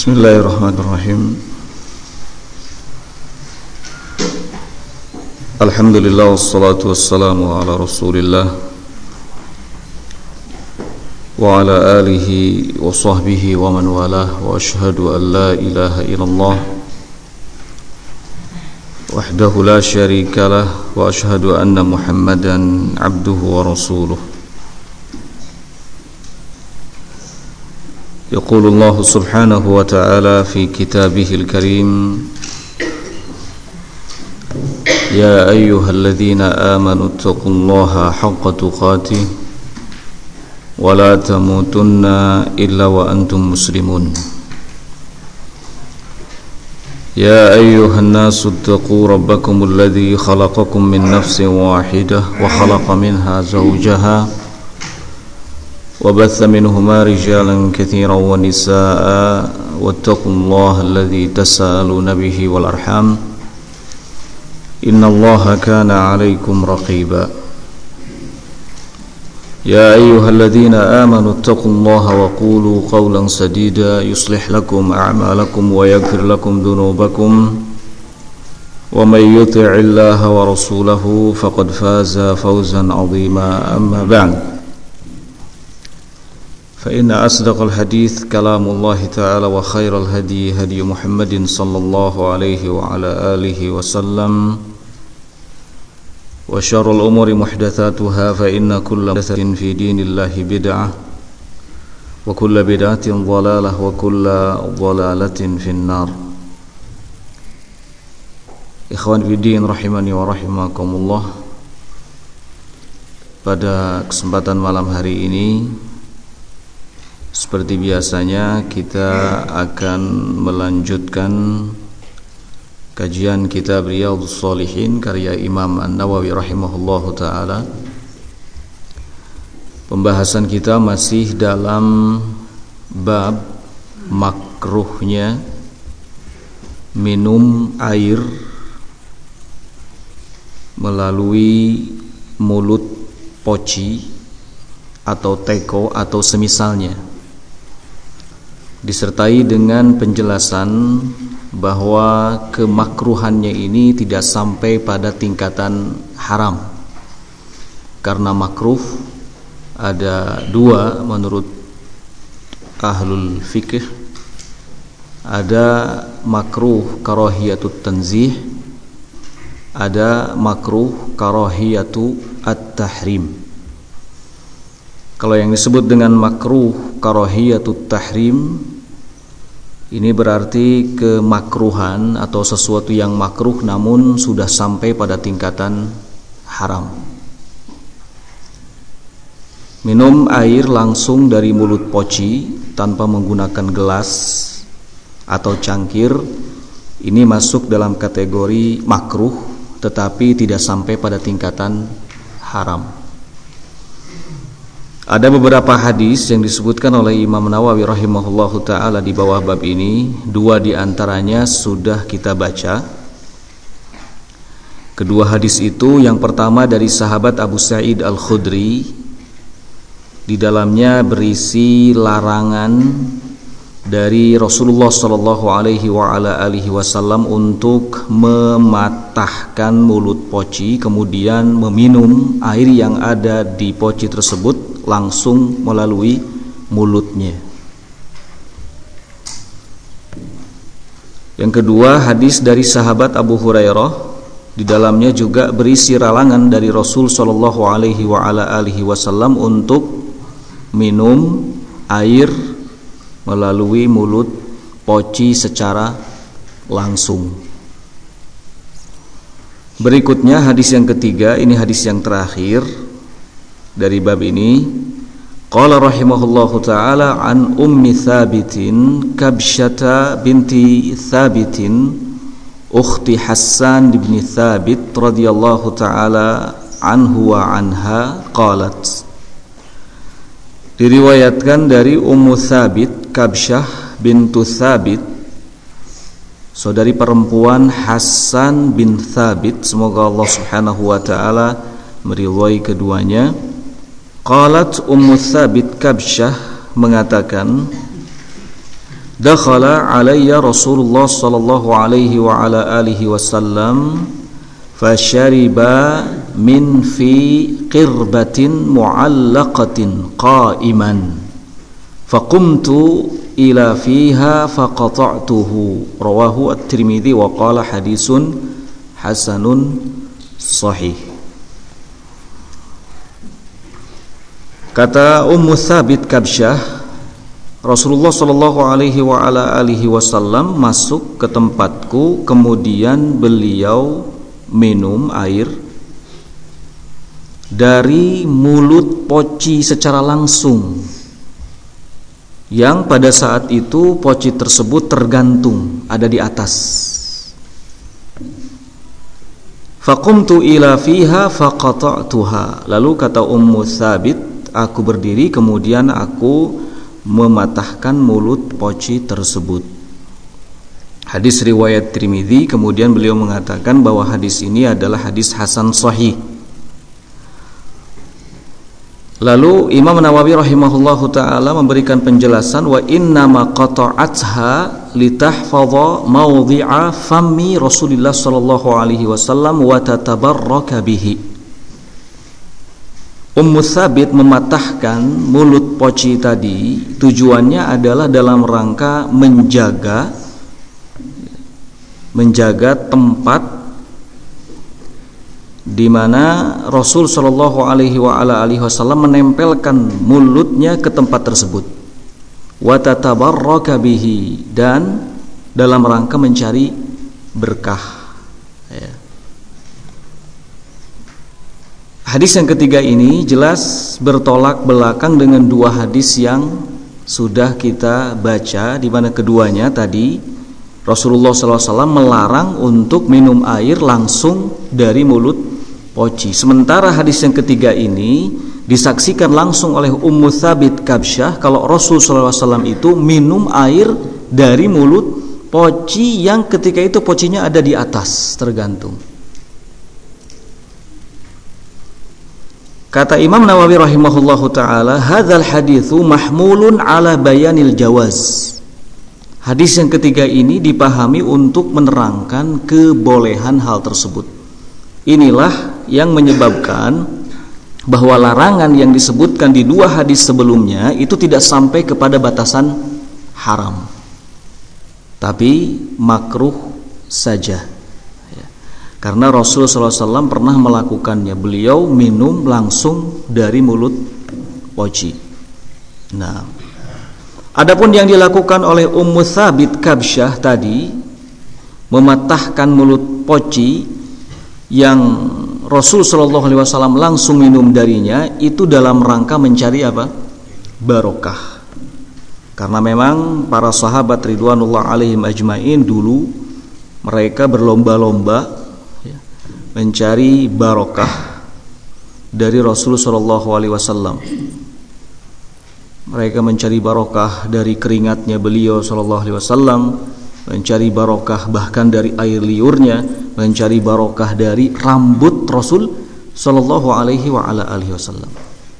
Bismillahirrahmanirrahim. Alhamdulillah wassalatu wassalamu ala Rasulillah wa ala alihi wa sahbihi wa man walah, wa ashhadu an la ilaha illallah wahdahu la syarika lah, wa ashhadu anna Muhammadan abduhu wa rasuluh. يقول الله سبحانه وتعالى في كتابه الكريم: يا أيها الذين آمنوا اتقوا الله حق تقاته ولا تموتن إلا وأنتم مسلمون. يا أيها الناس اتقوا ربكم الذي خلقكم من نفس واحدة وخلق منها زوجها وبث منهما رجالا كثيرا ونساء واتقوا الله الذي تساءلون به والأرحام إن الله كان عليكم رقيبا. يا أيها الذين آمنوا اتقوا الله وقولوا قولا سديدا يصلح لكم أعمالكم ويغفر لكم ذنوبكم ومن يطع الله ورسوله فقد فاز فوزا عظيما. أما بعد، فإن أصدق الحديث كلام الله تعالى وخير الهدي هدي محمد صلى الله عليه وعلى آله وسلم وشر الأمور محدثاتها فإن كل محدثة في دين الله بدعة وكل بدعة ضلالة وكل ضلالة في النار. Ikhwan fiddin rahimani wa rahimakumullah. Pada kesempatan malam hari ini, seperti biasanya kita akan melanjutkan kajian kitab Riyadhus Shalihin karya Imam An-Nawawi rahimahullahu ta'ala. Pembahasan kita masih dalam bab makruhnya minum air melalui mulut poci atau teko atau semisalnya, disertai dengan penjelasan bahwa kemakruhannya ini tidak sampai pada tingkatan haram. Karena makruh ada dua menurut ahlul fikih. Ada makruh karahiyatut tanzih, ada makruh karahiyatu at-tahrim. Kalau yang disebut dengan makruh karahiyatut tahrim, ini berarti kemakruhan atau sesuatu yang makruh namun sudah sampai pada tingkatan haram. Minum air langsung dari mulut poci tanpa menggunakan gelas atau cangkir, ini masuk dalam kategori makruh tetapi tidak sampai pada tingkatan haram. Ada beberapa hadis yang disebutkan oleh Imam Nawawi rahimahullahu ta'ala di bawah bab ini. Dua di antaranya sudah kita baca. Kedua hadis itu, yang pertama dari sahabat Abu Sa'id Al-Khudri. Di dalamnya berisi larangan dari Rasulullah sallallahu alaihi wa ala alihi wasallam untuk mematahkan mulut poci kemudian meminum air yang ada di poci tersebut langsung melalui mulutnya. Yang kedua, hadis dari sahabat Abu Hurairah. Di dalamnya juga berisi larangan dari Rasul sallallahu alaihi wa ala alihi wasallam untuk minum air melalui mulut poci secara langsung. Berikutnya hadis yang ketiga, ini hadis yang terakhir dari bab ini. Qala rahimahullahu ta'ala an ummi Thabitin Kabsyata binti Thabitin ukhti Hassan bin Thabit radhiyallahu ta'ala anhu wa anha qalat. Diriwayatkan dari Ummu Thabit Kabsyah bintu Thabit, saudari perempuan Hassan bin Thabit, semoga Allah subhanahu wa ta'ala meridhai keduanya. Qalat Ummu Thabit Kabsyah mengatakan, dakhala alayya Rasulullah sallallahu alaihi wa ala alihi wasallam fashariba min fi qirbatin mu'allaqatin qa'iman faqumtu ila fiha faqata'tuhu rawahu at-Tirmidzi wa qala hadisun hasanun sahih. Kata Ummu Thabit Kabsyah, Rasulullah sallallahu alaihi wa ala alihi wasallam masuk ke tempatku, kemudian beliau minum air dari mulut poci secara langsung, yang pada saat itu poci tersebut tergantung ada di atas. Faqumtu ila fiha faqata'tuha. Lalu kata Ummu Thabit, aku berdiri kemudian aku mematahkan mulut poci tersebut. Hadis riwayat Tirmidzi, kemudian beliau mengatakan bahwa hadis ini adalah hadis hasan sahih. Lalu Imam Nawawi rahimahullahu taala memberikan penjelasan, wa innama qata'atha litahfadha mawdhi'a fammi Rasulillah sallallahu alaihi wasallam wa tatabarraka bihi. Ummu Thabit mematahkan mulut poci tadi tujuannya adalah dalam rangka menjaga tempat di mana Rasul sallallahu alaihi wasallam menempelkan mulutnya ke tempat tersebut. Wa tatabarraka bihi, dan dalam rangka mencari berkah. Hadis yang ketiga ini jelas bertolak belakang dengan dua hadis yang sudah kita baca, di mana keduanya tadi Rasulullah SAW melarang untuk minum air langsung dari mulut poci. Sementara hadis yang ketiga ini disaksikan langsung oleh Ummu Thabit Kabsyah kalau Rasul SAW itu minum air dari mulut poci yang ketika itu pocinya ada di atas tergantung. Kata Imam Nawawi rahimahullahu taala, hadzal haditsu mahmulun ala bayanil jawaz. Hadis yang ketiga ini dipahami untuk menerangkan kebolehan hal tersebut. Inilah yang menyebabkan bahwa larangan yang disebutkan di dua hadis sebelumnya itu tidak sampai kepada batasan haram, tapi makruh saja. Karena Rasulullah SAW pernah melakukannya. Beliau minum langsung dari mulut poci. Nah, adapun yang dilakukan oleh Ummu Thabit Kabsyah tadi, mematahkan mulut poci yang Rasul SAW langsung minum darinya, itu dalam rangka mencari apa? Barokah. Karena memang para sahabat ridwanullah alaihim ajmain dulu mereka berlomba-lomba mencari barokah dari Rasul sallallahu alaihi wasallam. Mereka mencari barokah dari keringatnya beliau sallallahu alaihi wasallam, mencari barokah bahkan dari air liurnya, mencari barokah dari rambut Rasul sallallahu alaihi wasallam.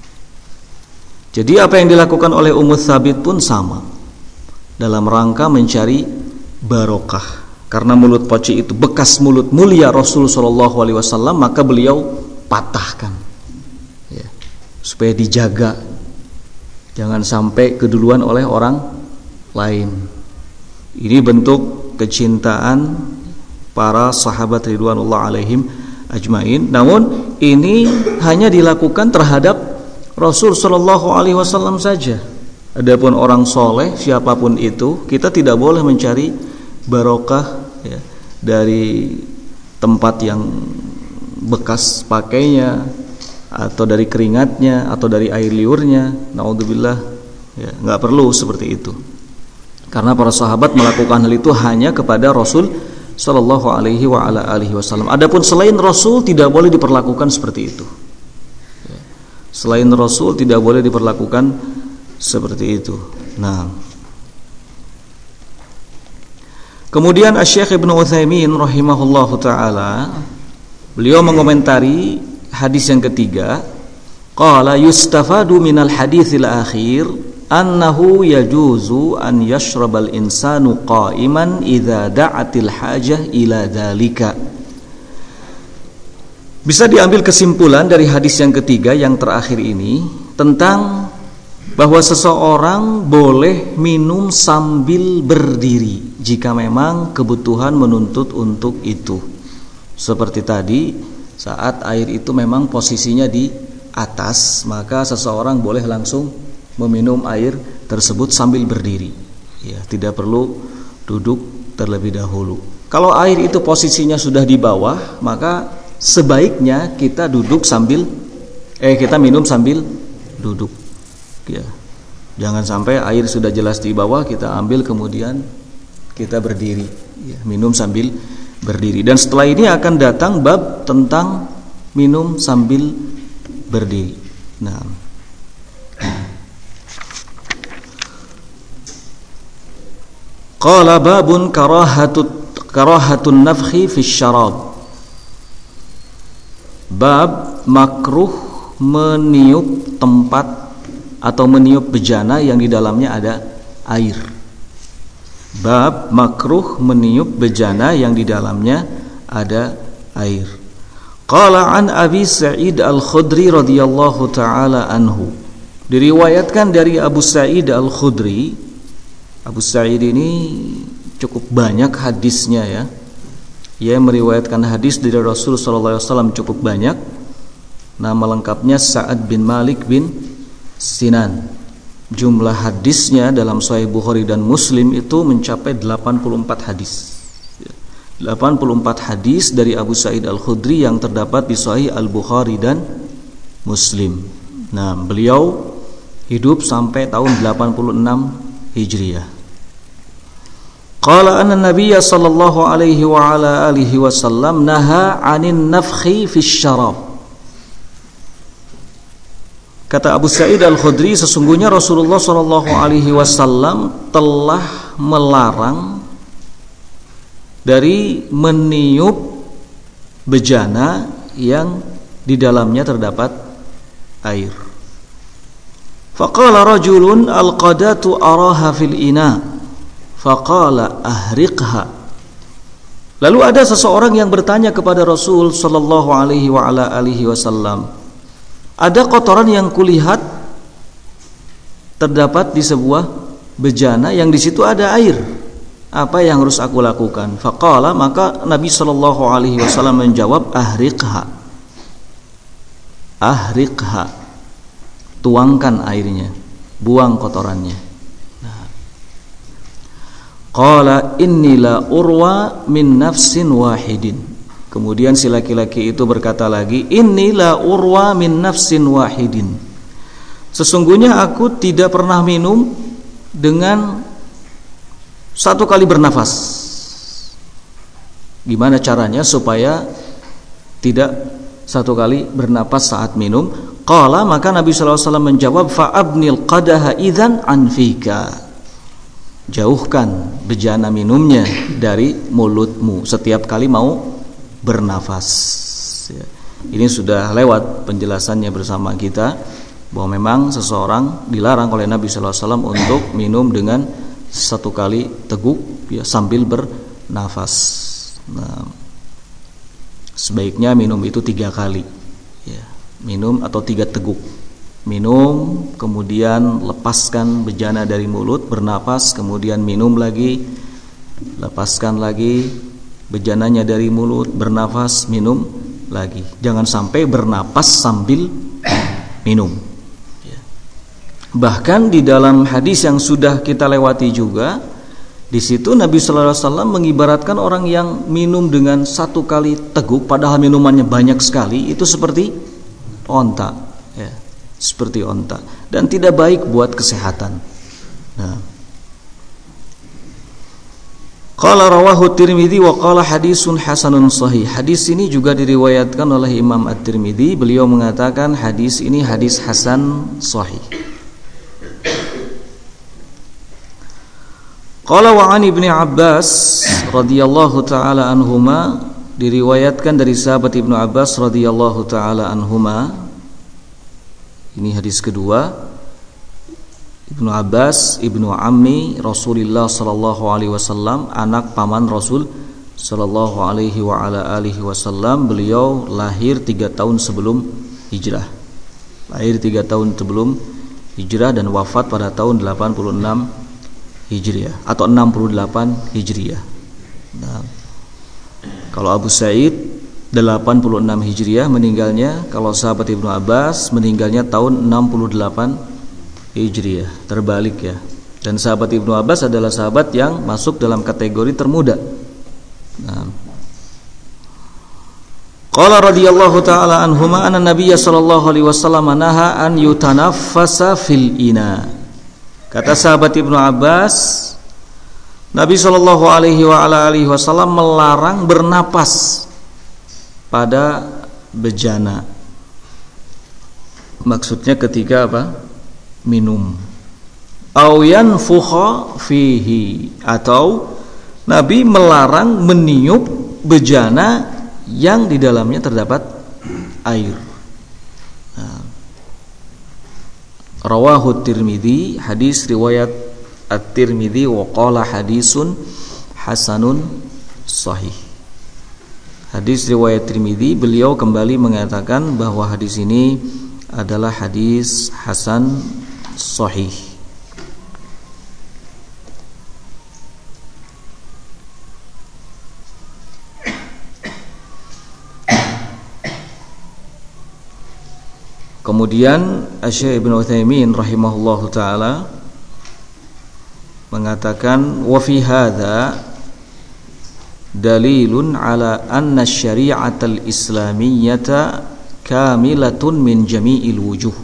Jadi apa yang dilakukan oleh Ummu Thabit pun sama, dalam rangka mencari barokah. Karena mulut poci itu bekas mulut mulia Rasul sallallahu alaihi wasallam, maka beliau patahkan, ya, supaya dijaga jangan sampai keduluan oleh orang lain. Ini bentuk kecintaan para sahabat ridwanullah alaihim ajmain. Namun ini hanya dilakukan terhadap Rasul sallallahu alaihi wasallam saja. Adapun orang soleh siapapun itu, kita tidak boleh mencari barokah, ya, dari tempat yang bekas pakainya, atau dari keringatnya, atau dari air liurnya. Naudzubillah, ya, nggak perlu seperti itu. Karena para sahabat melakukan hal itu hanya kepada Rasul sallallahu alaihi wasallam. Adapun selain Rasul tidak boleh diperlakukan seperti itu. Ya, selain Rasul tidak boleh diperlakukan seperti itu. Nah, kemudian Asy-Syaikh Ibnu Utsaimin rahimahullahu taala, beliau mengomentari hadis yang ketiga, qala yustafadu minal haditsil akhir annahu yajuzu an yashrabal insanu qa'iman idza da'atil hajah ila dzalika. Bisa diambil kesimpulan dari hadis yang ketiga yang terakhir ini tentang bahwa seseorang boleh minum sambil berdiri jika memang kebutuhan menuntut untuk itu. Seperti tadi, saat air itu memang posisinya di atas, maka seseorang boleh langsung meminum air tersebut sambil berdiri. Ya, tidak perlu duduk terlebih dahulu. Kalau air itu posisinya sudah di bawah, maka sebaiknya kita minum sambil duduk. Ya. Jangan sampai air sudah jelas di bawah kita ambil kemudian kita berdiri. Ya, minum sambil berdiri. Dan setelah ini akan datang bab tentang minum sambil berdiri. Nah, qala babun karahatun nafkhi fi syarab. Bab makruh meniup tempat atau meniup bejana yang di dalamnya ada air. Bab makruh meniup bejana yang di dalamnya ada air. Qala an Abi Sa'id Al-Khudri radhiyallahu taala anhu. Diriwayatkan dari Abu Sa'id Al-Khudri. Abu Sa'id ini cukup banyak hadisnya ya. Ia meriwayatkan hadis dari Rasul sallallahu alaihi wasallam cukup banyak. Nama lengkapnya Sa'ad bin Malik bin Sinan. Jumlah hadisnya dalam Sahih Bukhari dan Muslim itu mencapai 84 hadis. 84 hadis dari Abu Sa'id Al-Khudri yang terdapat di Sahih Al-Bukhari dan Muslim. Nah, beliau hidup sampai tahun 86 Hijriah. Qala anna Nabiyya sallallahu alaihi wa ala alihi wasallam naha 'anin nafkhi fi syarab. Kata Abu Sa'id Al-Khudri, sesungguhnya Rasulullah sallallahu alaihi wasallam telah melarang dari meniup bejana yang di dalamnya terdapat air. Faqala rajulun al-qadatu araha fil ina. Faqala ahriqha. Lalu ada seseorang yang bertanya kepada Rasul sallallahu alaihi wa ala alihi wasallam, ada kotoran yang kulihat terdapat di sebuah bejana yang di situ ada air. Apa yang harus aku lakukan? Faqala, maka Nabi sallallahu alaihi wasallam menjawab, ahriqha. Ahriqha. Tuangkan airnya, buang kotorannya. Qala inni la urwa min nafsin wahidin. Kemudian si laki-laki itu berkata lagi, inni la urwa min nafsin wahidin. Sesungguhnya aku tidak pernah minum dengan satu kali bernafas. Gimana caranya supaya tidak satu kali bernafas saat minum? Qala, maka Nabi sallallahu alaihi wasallam menjawab, fa'abnil qadaha idzan anfika. Jauhkan bejana minumnya dari mulutmu setiap kali mau bernafas. Ya. Ini sudah lewat penjelasannya bersama kita bahwa memang seseorang dilarang oleh Nabi sallallahu alaihi wasallam untuk minum dengan satu kali teguk ya, sambil bernafas. Nah, sebaiknya minum itu 3 kali. Ya, minum atau 3 teguk. Minum, kemudian lepaskan bejana dari mulut, bernapas, kemudian minum lagi, lepaskan lagi bejananya dari mulut, bernafas, minum lagi. Jangan sampai bernapas sambil minum. Bahkan di dalam hadis yang sudah kita lewati juga, di situ Nabi sallallahu alaihi wasallam mengibaratkan orang yang minum dengan satu kali teguk, padahal minumannya banyak sekali, itu seperti onta. Ya. Seperti onta dan tidak baik buat kesehatan. Nah, qala rawahu Tirmidzi wa qala hadisun hasanun sahih. Hadis ini juga diriwayatkan oleh Imam At-Tirmidzi. Beliau mengatakan hadis ini hadis hasan sahih. Qala wa an Ibnu Abbas radhiyallahu taala anhuma, diriwayatkan dari sahabat Ibnu Abbas radhiyallahu taala anhuma. Ini hadis kedua. Ibnu Abbas ibnu ammi Rasulullah sallallahu alaihi wasallam, anak paman Rasul sallallahu alaihi wa ala alihi wasallam. Beliau lahir 3 tahun sebelum hijrah. Lahir 3 tahun sebelum hijrah dan wafat pada tahun 86 Hijriah atau 68 Hijriah. Nah, kalau Abu Sa'id 86 Hijriah meninggalnya, kalau sahabat Ibnu Abbas meninggalnya tahun 68 Hijriah, terbalik ya. Dan sahabat Ibnu Abbas adalah sahabat yang masuk dalam kategori termuda. Nah, qala radhiyallahu taala anhuma anna nabiyya sallallahu alaihi wasallam naha an yutanaffasa fil ina. Kata sahabat Ibnu Abbas, Nabi sallallahu alaihi wa ala alihi wasallam melarang bernapas pada bejana. Maksudnya ketika apa? Minum. Au yanfukha fihi, atau Nabi melarang meniup bejana yang di dalamnya terdapat air. Nah, rawahu Tirmidzi, hadis riwayat At-Tirmidzi wa qala hadisun hasanun sahih. Hadis riwayat Tirmidzi, beliau kembali mengatakan bahwa hadis ini adalah hadis hasan sahih. Kemudian Syekh Ibnu Utsaimin rahimahullahu taala mengatakan, wa fi hadza dalilun ala anna syari'atal islamiyyata kamilatun min jami'il wujuh.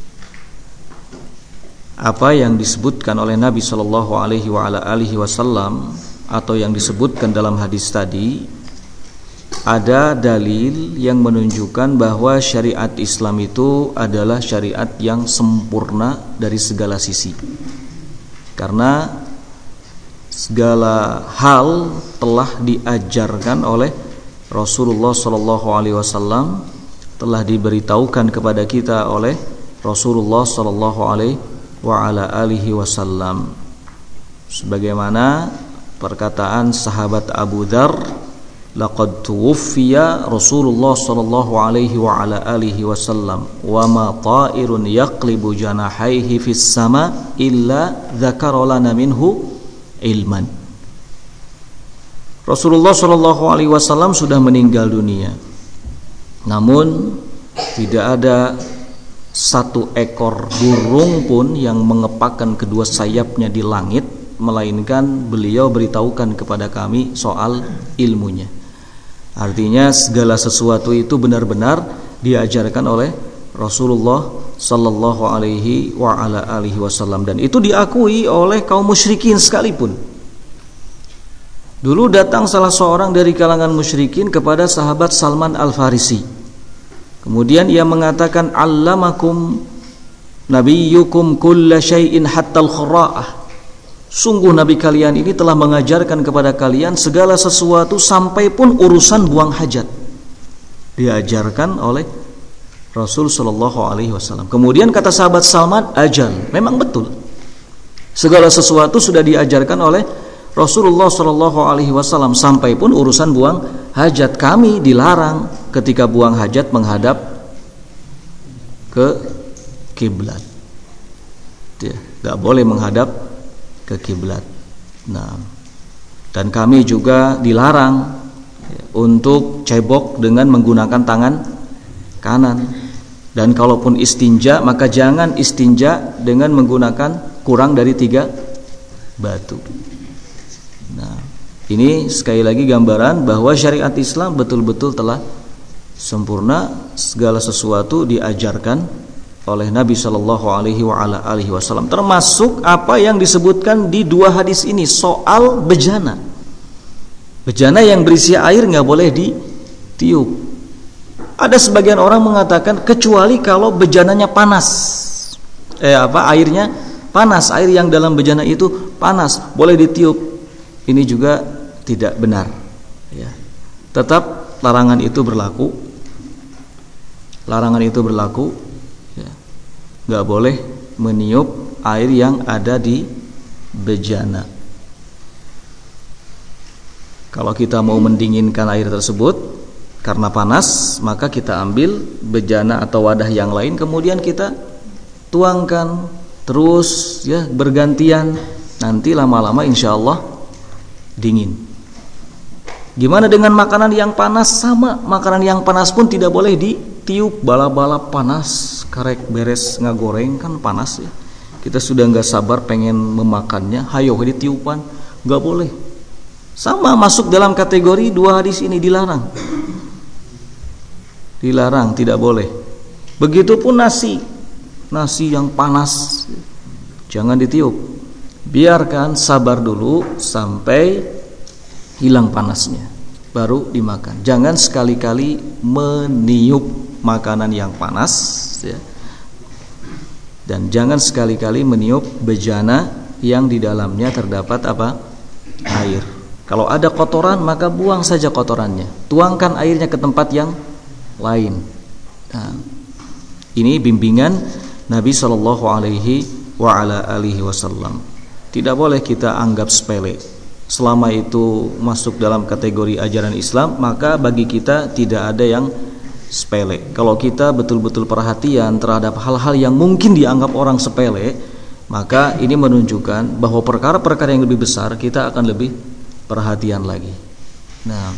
Apa yang disebutkan oleh Nabi sallallahu alaihi wa ala alihi wasallam atau yang disebutkan dalam hadis tadi, ada dalil yang menunjukkan bahwa syariat Islam itu adalah syariat yang sempurna dari segala sisi. Karena segala hal telah diajarkan oleh Rasulullah sallallahu alaihi wasallam, telah diberitahukan kepada kita oleh Rasulullah sallallahu alaihi wa ala alihi wasallam. Sebagaimana perkataan sahabat Abu Dzar, laqad tuwfiya Rasulullah sallallahu alaihi wa ala alihi wasallam wa ma ta'irun yaqlibu janahaihi fis sama illa dzakara lana minhu ilman. Rasulullah sallallahu alaihi wasallam sudah meninggal dunia, namun tidak ada satu ekor burung pun yang mengepakkan kedua sayapnya di langit, melainkan beliau beritahukan kepada kami soal ilmunya. Artinya segala sesuatu itu benar-benar diajarkan oleh Rasulullah sallallahu alaihi wa ala alihi wasallam, dan itu diakui oleh kaum musyrikin sekalipun. Dulu datang salah seorang dari kalangan musyrikin kepada sahabat Salman Al-Farisi. Kemudian ia mengatakan, allamakum nabiyyukum kulla syai'in hatta al-khura'ah. Sungguh Nabi kalian ini telah mengajarkan kepada kalian segala sesuatu sampai pun urusan buang hajat. Diajarkan oleh Rasul sallallahu alaihi wasallam. Kemudian kata sahabat Salman, ajal, memang betul. Segala sesuatu sudah diajarkan oleh Rasulullah sallallahu alaihi wasallam sampai pun urusan buang hajat. Kami dilarang ketika buang hajat menghadap ke kiblat. Tidak boleh menghadap ke kiblat. Nah, dan kami juga dilarang untuk cebok dengan menggunakan tangan kanan. Dan kalaupun istinja, maka jangan istinja dengan menggunakan kurang dari 3 batu. Nah, ini sekali lagi gambaran bahwa syariat Islam betul-betul telah sempurna. Segala sesuatu diajarkan oleh Nabi sallallahu alaihi wa ala alihi wasallam, termasuk apa yang disebutkan di 2 hadis ini soal bejana. Bejana yang berisi air nggak boleh ditiup. Ada sebagian orang mengatakan kecuali kalau bejananya panas. Airnya panas, air yang dalam bejana itu panas, boleh ditiup. Ini juga tidak benar, ya. Tetap larangan itu berlaku. Larangan itu berlaku, ya. Nggak boleh meniup air yang ada di bejana. Kalau kita mau mendinginkan air tersebut karena panas, maka kita ambil bejana atau wadah yang lain, kemudian kita tuangkan terus ya bergantian. Nanti lama-lama insya Allah dingin. Gimana dengan makanan yang panas? Sama, makanan yang panas pun tidak boleh ditiup. Bala-bala panas, karek beres ngagoreng kan panas ya. Kita sudah nggak sabar pengen memakannya, hayo ditiupan, nggak boleh. Sama, masuk dalam kategori dua hadis ini, dilarang. Dilarang, tidak boleh. Begitupun nasi yang panas, jangan ditiup. Biarkan sabar dulu sampai hilang panasnya, baru dimakan. Jangan sekali-kali meniup makanan yang panas ya. Dan jangan sekali-kali meniup bejana yang di dalamnya terdapat apa? Air. Kalau ada kotoran, maka buang saja kotorannya. Tuangkan airnya ke tempat yang lain. Nah, ini bimbingan Nabi Shallallahu Alaihi Wasallam. Tidak boleh kita anggap sepele. Selama itu masuk dalam kategori ajaran Islam, maka bagi kita tidak ada yang sepele. Kalau kita betul-betul perhatian terhadap hal-hal yang mungkin dianggap orang sepele, maka ini menunjukkan bahwa perkara-perkara yang lebih besar kita akan lebih perhatian lagi. Nah,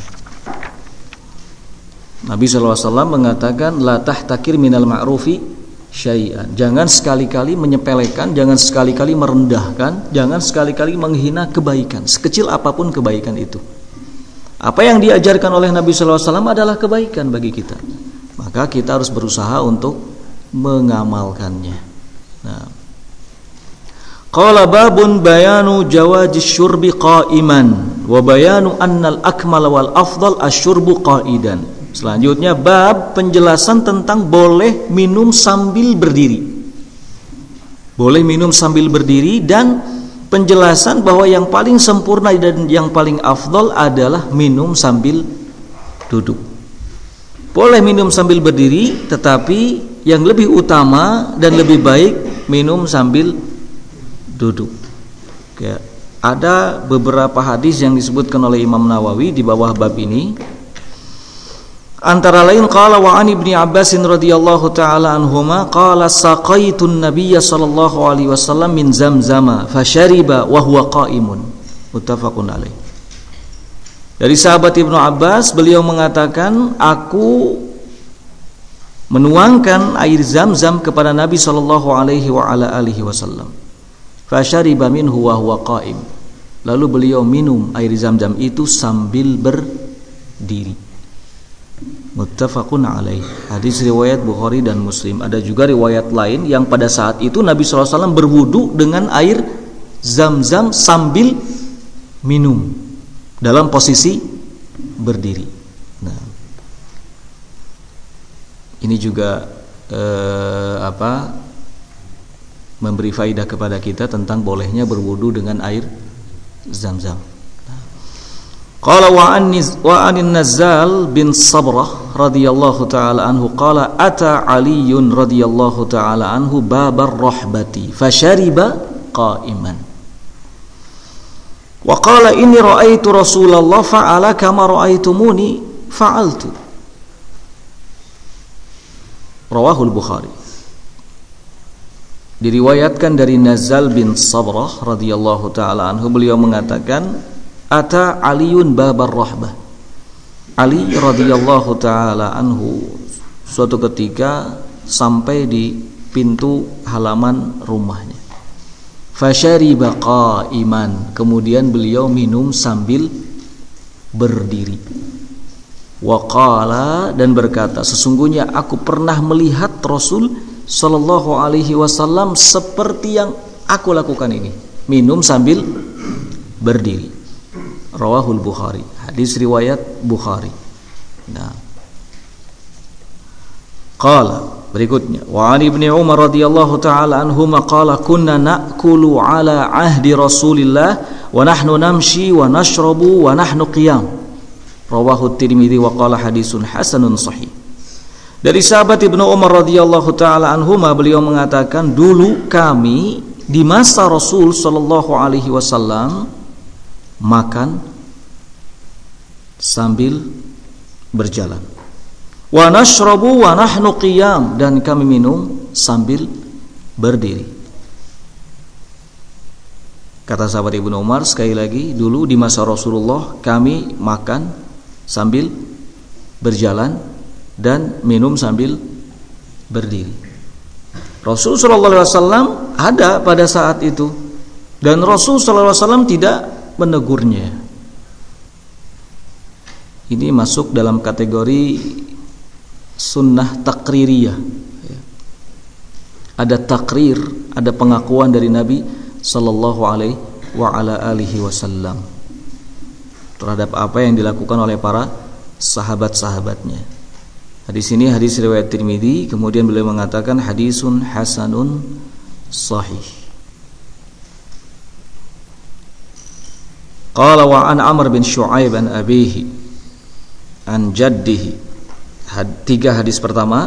Nabi SAW mengatakan la tahtakir minal ma'rufi syai'an. Jangan sekali-kali menyepelekan, jangan sekali-kali merendahkan, jangan sekali-kali menghina kebaikan, sekecil apapun kebaikan itu. Apa yang diajarkan oleh Nabi SAW adalah kebaikan bagi kita, maka kita harus berusaha untuk mengamalkannya. Nah, qala babun bayanu jawazis syurbi qa'iman wa bayanu annal akmal wal afdal asyurbu qa'idan. Selanjutnya bab penjelasan tentang boleh minum sambil berdiri. Boleh minum sambil berdiri, dan penjelasan bahwa yang paling sempurna dan yang paling afdal adalah minum sambil duduk. Boleh minum sambil berdiri, tetapi yang lebih utama dan lebih baik minum sambil duduk. Oke. Ada beberapa hadis yang disebutkan oleh Imam Nawawi di bawah bab ini. Antara lain qala wa an Ibnu Abbas radhiyallahu taala anhuma qala saqaitun nabiyya sallallahu alaihi wasallam min zamzama fashariba wa huwa qa'imun. Muttafaqun alaih. Dari sahabat Ibnu Abbas, beliau mengatakan, aku menuangkan air Zam-Zam kepada Nabi sallallahu alaihi wasallam. Fashariba minhu wa huwa qa'im. Lalu beliau minum air Zam-Zam itu sambil berdiri. Muttafaqun alaih. Hadis riwayat Bukhari dan Muslim. Ada juga riwayat lain yang pada saat itu Nabi SAW berwudu dengan air Zam-Zam sambil minum dalam posisi berdiri. Nah, ini juga memberi faidah kepada kita tentang bolehnya berwudu dengan air Zam-Zam. Qala wa anin Nazzal bin Sabrah radhiyallahu ta'ala anhu qala ata Aliyun radhiyallahu ta'ala anhu babar rahbati fashariba qa'iman wa qala inni ra'aitu Rasulullah fa'ala kama ra'aitumuni fa'altu. Rawahul Bukhari. Diriwayatkan dari Nazzal bin Sabrah radhiyallahu ta'ala anhu, beliau mengatakan ata Aliun babar rahbah. Ali radhiyallahu taala anhu suatu ketika sampai di pintu halaman rumahnya. Fasyariba qa'iman, kemudian beliau minum sambil berdiri. Wa qala, dan berkata, sesungguhnya aku pernah melihat Rasul sallallahu alaihi wasallam seperti yang aku lakukan ini, minum sambil berdiri. Rawahul Bukhari. Hadis riwayat Bukhari. Nah, qala, berikutnya wa an Ibnu Umar radhiyallahu taala anhuma qala kunna na'kulu ala ahdi Rasulillah wa nahnu namshi wa nashrabu wa nahnu qiyam. Rawahu Tirmidzi wa qala hadisun hasanun sahih. Dari sahabat Ibnu Umar radhiyallahu taala anhuma, beliau mengatakan, dulu kami di masa Rasul sallallahu alaihi wasallam makan sambil berjalan. Wa nashrabu wa nahnu qiyam, dan kami minum sambil berdiri. Kata sahabat Ibnu Umar sekali lagi, dulu di masa Rasulullah kami makan sambil berjalan dan minum sambil berdiri. Rasul sallallahu alaihi wasallam ada pada saat itu, dan Rasul sallallahu alaihi wasallam tidak menegurnya. Ini masuk dalam kategori sunnah takririyah. Ada takrir, ada pengakuan dari Nabi sallallahu alaihi wa ala alihi wasallam terhadap apa yang dilakukan oleh para sahabat-sahabatnya. Hadis ini hadis riwayat Tirmidzi, kemudian beliau mengatakan hadisun hasanun sahih. Qala wa an Amr bin Syu'aib an abihi an jaddihi. Tiga hadis pertama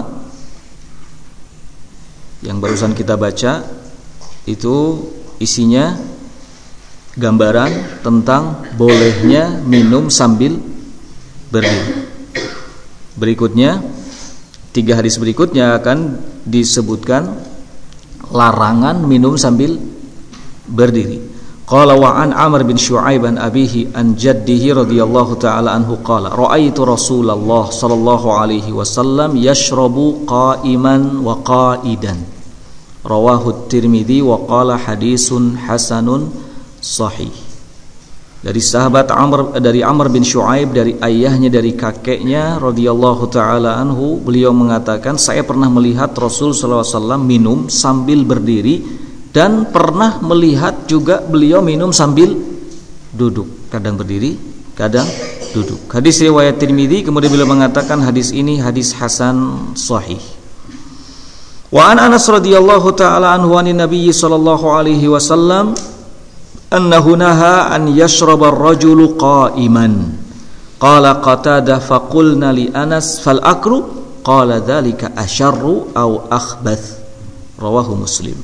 yang barusan kita baca itu isinya gambaran tentang bolehnya minum sambil berdiri. Berikutnya, tiga hadis berikutnya akan disebutkan larangan minum sambil berdiri. Qala wa an Amr bin Syu'aib an abihi an jaddihi radhiyallahu ta'ala anhu qala ra'aitu Rasulullah sallallahu alaihi wasallam yashrabu qa'iman wa qa'idan. Rawahu Tirmidzi wa qala hadisun hasanun sahih. Dari sahabat Amr bin Syu'aib, dari ayahnya, dari kakeknya radhiyallahu taala anhu, beliau mengatakan saya pernah melihat Rasul sallallahu alaihi wasallam minum sambil berdiri, dan pernah melihat juga beliau minum sambil duduk, kadang berdiri, kadang duduk. Hadis riwayat Tirmidzi, kemudian beliau mengatakan hadis ini hadis hasan sahih. Wa an Anas radhiyallahu taala anhu anin Nabi sallallahu alaihi wasallam annahu naha an yashraba ar-rajulu qa'iman. Qala Qatadah faqulna li Anas fal akru qala dzalika asyarru aw akhbath. Rawahu Muslim.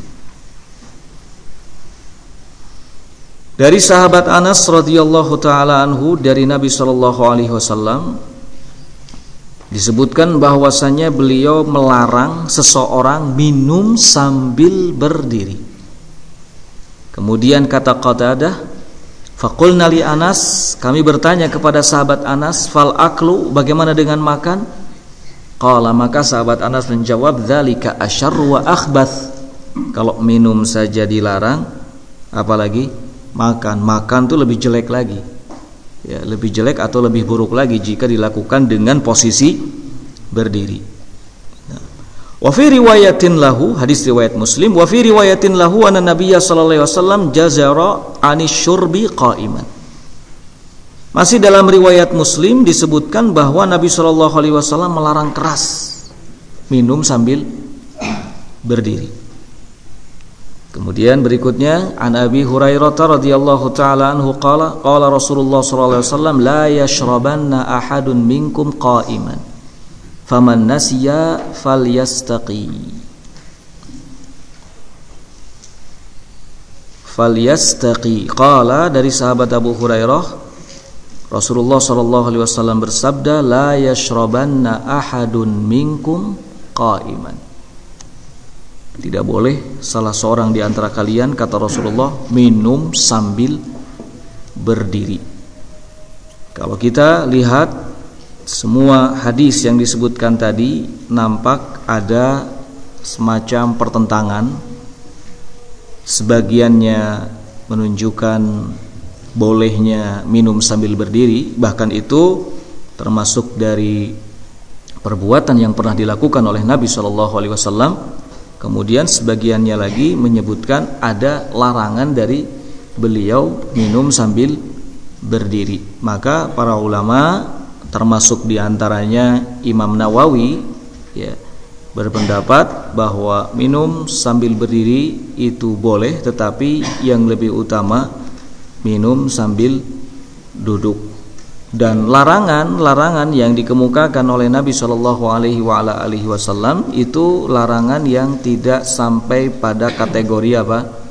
Dari sahabat Anas radhiyallahu taala anhu dari Nabi sallallahu alaihi wasallam disebutkan bahwasanya beliau melarang seseorang minum sambil berdiri. Kemudian kata Qatadah, faqulna li Anas, kami bertanya kepada sahabat Anas, fal aklu, bagaimana dengan makan? Qala, maka sahabat Anas menjawab, dzalika asyarru wa akhbath. Kalau minum saja dilarang, apalagi makan itu lebih jelek lagi. Ya, lebih jelek atau lebih buruk lagi jika dilakukan dengan posisi berdiri. Wa fi riwayatin lahu, hadis riwayat Muslim, wa fi riwayatin lahu anna Nabiyya sallallahu alaihi wasallam jazara anis syurbi qa'iman. Masih dalam riwayat Muslim disebutkan bahwa Nabi sallallahu alaihi wasallam melarang keras minum sambil berdiri. Kemudian berikutnya an Abi Hurairah radhiyallahu taala anhu qala qala Rasulullah sallallahu alaihi wasallam la yashrabanna ahadun minkum qa'iman faman nasiya falyastaqi. Qala, dari sahabat Abu Hurairah, Rasulullah sallallahu alaihi wasallam bersabda, la yashrabanna ahadun minkum qa'iman. Tidak boleh salah seorang di antara kalian, kata Rasulullah, minum sambil berdiri. Kalau kita lihat semua hadis yang disebutkan tadi, nampak ada semacam pertentangan. Sebagiannya menunjukkan bolehnya minum sambil berdiri, bahkan itu termasuk dari perbuatan yang pernah dilakukan oleh Nabi SAW. Kemudian sebagiannya lagi menyebutkan ada larangan dari beliau minum sambil berdiri. Maka para ulama, termasuk diantaranya Imam Nawawi, ya, berpendapat bahwa minum sambil berdiri itu boleh, tetapi yang lebih utama minum sambil duduk. Dan larangan yang dikemukakan oleh Nabi Shallallahu Alaihi Wasallam itu larangan yang tidak sampai pada kategori apa?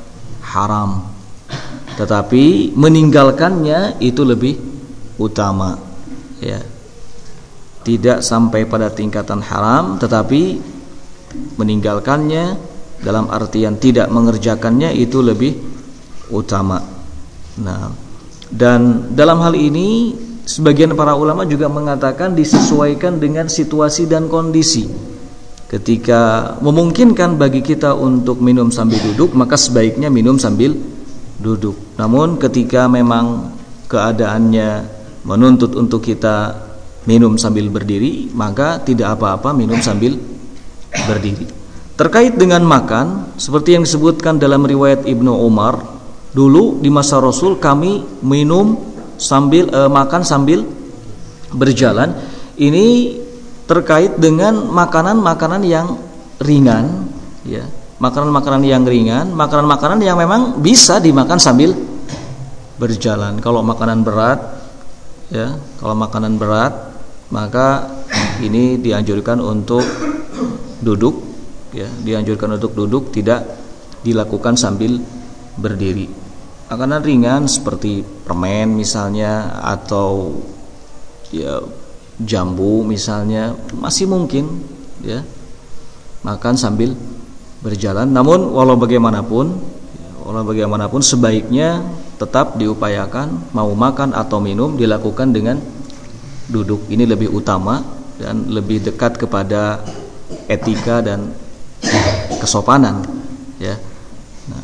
haram, tetapi meninggalkannya itu lebih utama, ya. Tidak sampai pada tingkatan haram, tetapi meninggalkannya dalam artian tidak mengerjakannya itu lebih utama. Nah, dan dalam hal ini sebagian para ulama juga mengatakan disesuaikan dengan situasi dan kondisi. Ketika memungkinkan bagi kita untuk minum sambil duduk, maka sebaiknya minum sambil duduk. Namun ketika memang keadaannya menuntut untuk kita minum sambil berdiri, maka tidak apa-apa minum sambil berdiri. Terkait dengan makan, seperti yang disebutkan dalam riwayat Ibnu Umar, dulu di masa Rasul kami minum sambil makan sambil berjalan. Ini terkait dengan makanan-makanan yang ringan, ya. Makanan-makanan yang ringan, makanan-makanan yang memang bisa dimakan sambil berjalan. Kalau makanan berat, ya, kalau makanan berat, maka ini dianjurkan untuk duduk, ya, dianjurkan untuk duduk, tidak dilakukan sambil berdiri. Makanan ringan seperti permen misalnya, atau ya jambu misalnya, masih mungkin, ya, makan sambil berjalan. Namun walau bagaimanapun sebaiknya tetap diupayakan mau makan atau minum dilakukan dengan duduk. Ini lebih utama dan lebih dekat kepada etika dan kesopanan, ya. Nah,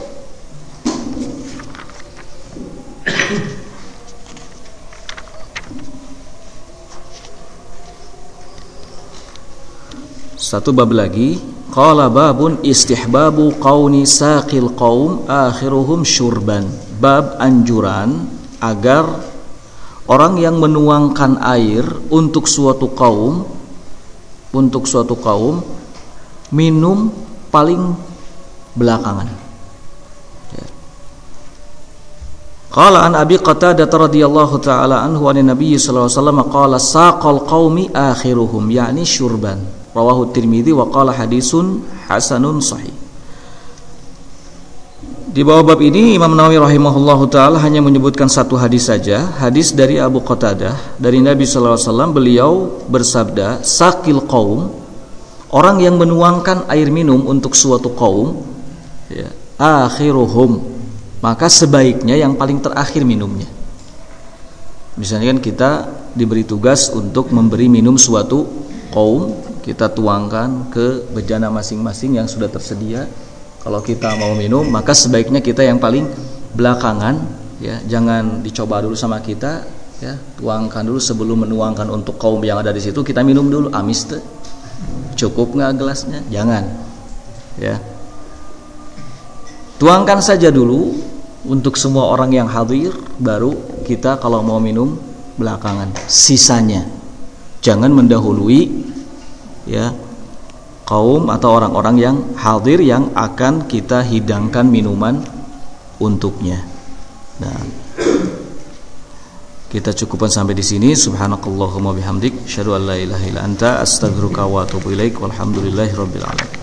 satu bab lagi, qala babun istihbabu qauni saqil qaum akhiruhum syurban. Bab anjuran agar orang yang menuangkan air untuk suatu kaum minum paling belakangan. Qala an Abi Qatadah radhiyallahu taala anhu an Nabi sallallahu alaihi wasallam qala saqal qaumi akhiruhum, yakni syurban. Rawahu Tirmidzi wa qala hadisun hasanun sahih. Di bawah bab ini Imam Nawawi rahimahullahu taala hanya menyebutkan satu hadis saja, hadis dari Abu Qatadah dari Nabi sallallahu alaihi wasallam. Beliau bersabda, saqil qaum, orang yang menuangkan air minum untuk suatu kaum, ya, akhiruhum, maka sebaiknya yang paling terakhir minumnya. Misalnya kan kita diberi tugas untuk memberi minum suatu kaum, kita tuangkan ke bejana masing-masing yang sudah tersedia. Kalau kita mau minum, maka sebaiknya kita yang paling belakangan, ya, jangan dicoba dulu sama kita, ya, tuangkan dulu sebelum menuangkan untuk kaum yang ada di situ. Kita minum dulu, amis tuh, cukup nggak gelasnya? Jangan, ya. Tuangkan saja dulu untuk semua orang yang hadir, baru kita kalau mau minum belakangan. Sisanya jangan mendahului, ya, kaum atau orang-orang yang hadir yang akan kita hidangkan minuman untuknya. Nah, kita cukupkan sampai di sini. Subhanakallahumma bihamdik, asyhadu an la ilaha illa anta, astaghfiruka wa atubu ilaik. Walhamdulillahirabbil alamin.